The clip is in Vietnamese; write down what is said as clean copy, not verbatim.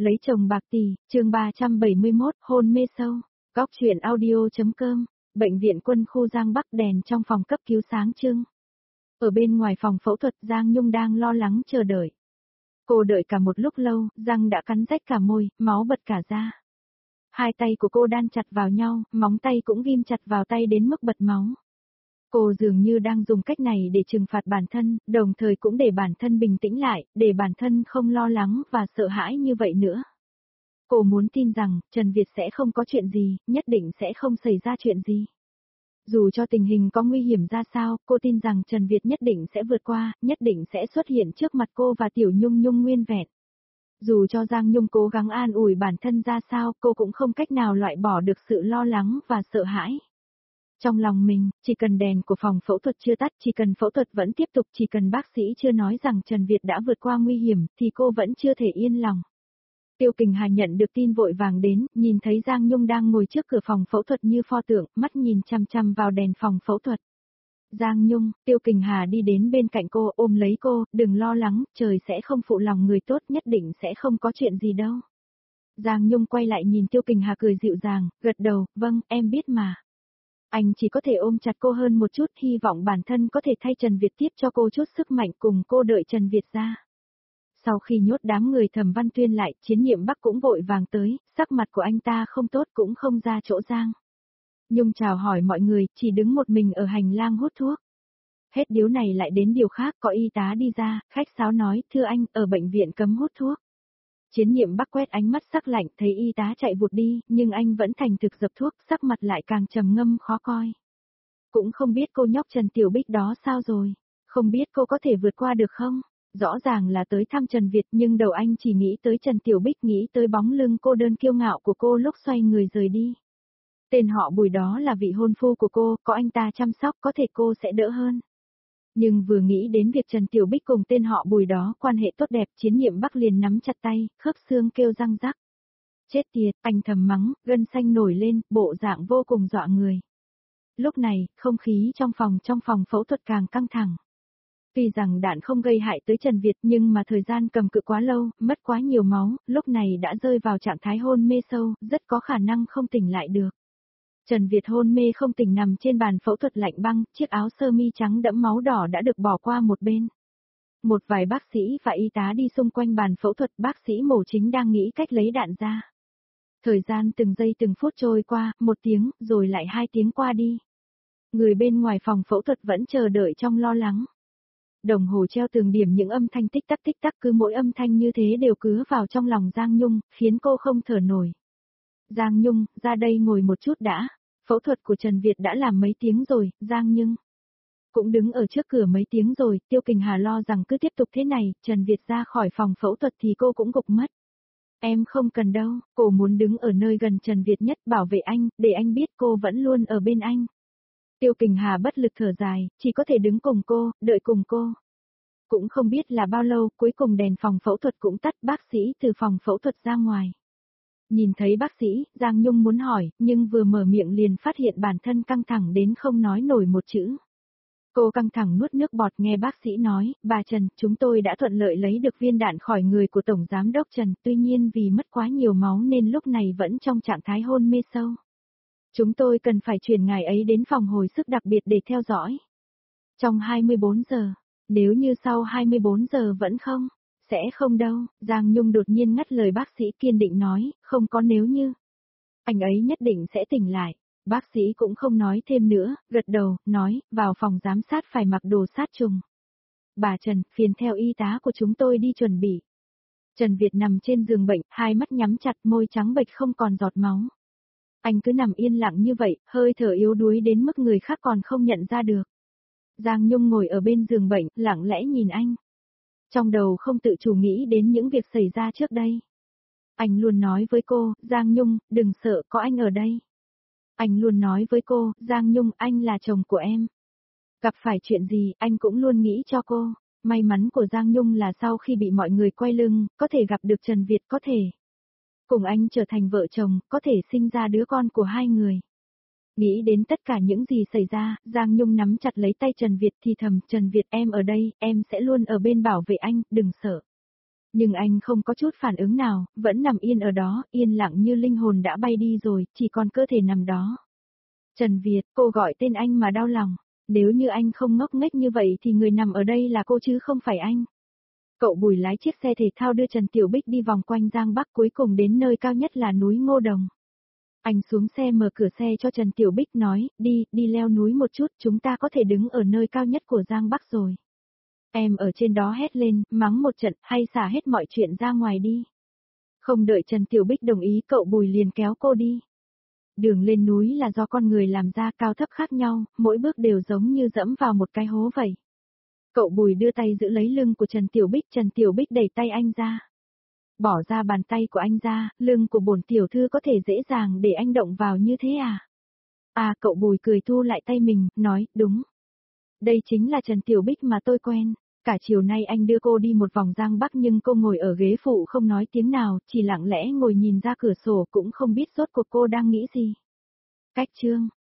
Lấy chồng bạc tỷ, chương 371, hôn mê sâu. Góc truyện audio.com, bệnh viện quân khu Giang Bắc, đèn trong phòng cấp cứu sáng trưng. Ở bên ngoài phòng phẫu thuật, Giang Nhung đang lo lắng chờ đợi. Cô đợi cả một lúc lâu, răng đã cắn rách cả môi, máu bật cả ra. Hai tay của cô đan chặt vào nhau, móng tay cũng ghim chặt vào tay đến mức bật máu. Cô dường như đang dùng cách này để trừng phạt bản thân, đồng thời cũng để bản thân bình tĩnh lại, để bản thân không lo lắng và sợ hãi như vậy nữa. Cô muốn tin rằng, Trần Việt sẽ không có chuyện gì, nhất định sẽ không xảy ra chuyện gì. Dù cho tình hình có nguy hiểm ra sao, cô tin rằng Trần Việt nhất định sẽ vượt qua, nhất định sẽ xuất hiện trước mặt cô và Tiểu Nhung Nhung nguyên vẹn. Dù cho Giang Nhung cố gắng an ủi bản thân ra sao, cô cũng không cách nào loại bỏ được sự lo lắng và sợ hãi. Trong lòng mình, chỉ cần đèn của phòng phẫu thuật chưa tắt, chỉ cần phẫu thuật vẫn tiếp tục, chỉ cần bác sĩ chưa nói rằng Trần Việt đã vượt qua nguy hiểm, thì cô vẫn chưa thể yên lòng. Tiêu Kình Hà nhận được tin vội vàng đến, nhìn thấy Giang Nhung đang ngồi trước cửa phòng phẫu thuật như pho tượng, mắt nhìn chăm chăm vào đèn phòng phẫu thuật. Giang Nhung, Tiêu Kình Hà đi đến bên cạnh cô, ôm lấy cô, đừng lo lắng, trời sẽ không phụ lòng người tốt, nhất định sẽ không có chuyện gì đâu. Giang Nhung quay lại nhìn Tiêu Kình Hà cười dịu dàng, gật đầu, vâng, em biết mà. Anh chỉ có thể ôm chặt cô hơn một chút, hy vọng bản thân có thể thay Trần Việt tiếp cho cô chút sức mạnh, cùng cô đợi Trần Việt ra. Sau khi nhốt đám người Thẩm Văn Tuyên lại, Chiến Nhiệm Bắc cũng vội vàng tới, sắc mặt của anh ta không tốt cũng không ra chỗ Giang Nhung chào hỏi mọi người, chỉ đứng một mình ở hành lang hút thuốc. Hết điếu này lại đến điều khác, có y tá đi ra, khách sáo nói, thưa anh, ở bệnh viện cấm hút thuốc. Chiến Nhiệm Bắc quét ánh mắt sắc lạnh, thấy y tá chạy vụt đi, nhưng anh vẫn thành thực dập thuốc, sắc mặt lại càng trầm ngâm khó coi. Cũng không biết cô nhóc Trần Tiểu Bích đó sao rồi, không biết cô có thể vượt qua được không? Rõ ràng là tới thăm Trần Việt, nhưng đầu anh chỉ nghĩ tới Trần Tiểu Bích, nghĩ tới bóng lưng cô đơn kiêu ngạo của cô lúc xoay người rời đi. Tên họ Bùi đó là vị hôn phu của cô, có anh ta chăm sóc có thể cô sẽ đỡ hơn. Nhưng vừa nghĩ đến việc Trần Tiểu Bích cùng tên họ Bùi đó quan hệ tốt đẹp, Chiến Nhiệm Bắc liền nắm chặt tay, khớp xương kêu răng rắc. Chết tiệt, anh thầm mắng, gân xanh nổi lên, bộ dạng vô cùng dọa người. Lúc này, không khí trong phòng phẫu thuật càng căng thẳng. Tuy rằng đạn không gây hại tới Trần Việt nhưng mà thời gian cầm cự quá lâu, mất quá nhiều máu, lúc này đã rơi vào trạng thái hôn mê sâu, rất có khả năng không tỉnh lại được. Trần Việt hôn mê không tỉnh nằm trên bàn phẫu thuật lạnh băng, chiếc áo sơ mi trắng đẫm máu đỏ đã được bỏ qua một bên. Một vài bác sĩ và y tá đi xung quanh bàn phẫu thuật, bác sĩ mổ chính đang nghĩ cách lấy đạn ra. Thời gian từng giây từng phút trôi qua, 1 tiếng, rồi lại 2 tiếng qua đi. Người bên ngoài phòng phẫu thuật vẫn chờ đợi trong lo lắng. Đồng hồ treo tường điểm những âm thanh tích tắc, cứ mỗi âm thanh như thế đều cứa vào trong lòng Giang Nhung, khiến cô không thở nổi. Giang Nhung, ra đây ngồi một chút đã. Phẫu thuật của Trần Việt đã làm mấy tiếng rồi, Giang Nhung cũng đứng ở trước cửa mấy tiếng rồi, Tiêu Kình Hà lo rằng cứ tiếp tục thế này, Trần Việt ra khỏi phòng phẫu thuật thì cô cũng gục mất. Em không cần đâu, cô muốn đứng ở nơi gần Trần Việt nhất, bảo vệ anh, để anh biết cô vẫn luôn ở bên anh. Tiêu Kình Hà bất lực thở dài, chỉ có thể đứng cùng cô, đợi cùng cô. Cũng không biết là bao lâu, cuối cùng đèn phòng phẫu thuật cũng tắt, bác sĩ từ phòng phẫu thuật ra ngoài. Nhìn thấy bác sĩ, Giang Nhung muốn hỏi, nhưng vừa mở miệng liền phát hiện bản thân căng thẳng đến không nói nổi một chữ. Cô căng thẳng nuốt nước bọt, nghe bác sĩ nói, bà Trần, chúng tôi đã thuận lợi lấy được viên đạn khỏi người của Tổng Giám đốc Trần, tuy nhiên vì mất quá nhiều máu nên lúc này vẫn trong trạng thái hôn mê sâu. Chúng tôi cần phải chuyển ngài ấy đến phòng hồi sức đặc biệt để theo dõi. Trong 24 giờ, nếu như sau 24 giờ vẫn không, sẽ không đâu, Giang Nhung đột nhiên ngắt lời bác sĩ kiên định nói, không có nếu như. Anh ấy nhất định sẽ tỉnh lại. Bác sĩ cũng không nói thêm nữa, gật đầu, nói, vào phòng giám sát phải mặc đồ sát trùng. Bà Trần, phiền theo y tá của chúng tôi đi chuẩn bị. Trần Việt nằm trên giường bệnh, hai mắt nhắm chặt, môi trắng bệch không còn giọt máu. Anh cứ nằm yên lặng như vậy, hơi thở yếu đuối đến mức người khác còn không nhận ra được. Giang Nhung ngồi ở bên giường bệnh, lặng lẽ nhìn anh. Trong đầu không tự chủ nghĩ đến những việc xảy ra trước đây. Anh luôn nói với cô, Giang Nhung, đừng sợ, có anh ở đây. Anh luôn nói với cô, Giang Nhung, anh là chồng của em. Gặp phải chuyện gì, anh cũng luôn nghĩ cho cô. May mắn của Giang Nhung là sau khi bị mọi người quay lưng, có thể gặp được Trần Việt, có thể cùng anh trở thành vợ chồng, có thể sinh ra đứa con của hai người. Nghĩ đến tất cả những gì xảy ra, Giang Nhung nắm chặt lấy tay Trần Việt thì thầm, Trần Việt em ở đây, em sẽ luôn ở bên bảo vệ anh, đừng sợ. Nhưng anh không có chút phản ứng nào, vẫn nằm yên ở đó, yên lặng như linh hồn đã bay đi rồi, chỉ còn cơ thể nằm đó. Trần Việt, cô gọi tên anh mà đau lòng. Nếu như anh không ngốc nghếch như vậy thì người nằm ở đây là cô chứ không phải anh. Cậu Bùi lái chiếc xe thể thao đưa Trần Tiểu Bích đi vòng quanh Giang Bắc, cuối cùng đến nơi cao nhất là núi Ngô Đồng. Anh xuống xe mở cửa xe cho Trần Tiểu Bích nói, đi leo núi một chút, chúng ta có thể đứng ở nơi cao nhất của Giang Bắc rồi. Em ở trên đó hét lên, mắng một trận, hay xả hết mọi chuyện ra ngoài đi. Không đợi Trần Tiểu Bích đồng ý, cậu Bùi liền kéo cô đi. Đường lên núi là do con người làm ra, cao thấp khác nhau, mỗi bước đều giống như dẫm vào một cái hố vậy. Cậu Bùi đưa tay giữ lấy lưng của Trần Tiểu Bích đẩy tay anh ra. Bỏ ra bàn tay của anh ra, lưng của bổn tiểu thư có thể dễ dàng để anh động vào như thế à? À, cậu Bùi cười thu lại tay mình, nói, đúng. Đây chính là Trần Tiểu Bích mà tôi quen. Cả chiều nay anh đưa cô đi một vòng Giang Bắc nhưng cô ngồi ở ghế phụ không nói tiếng nào, chỉ lặng lẽ ngồi nhìn ra cửa sổ cũng không biết rốt cuộc cô đang nghĩ gì. Cách chương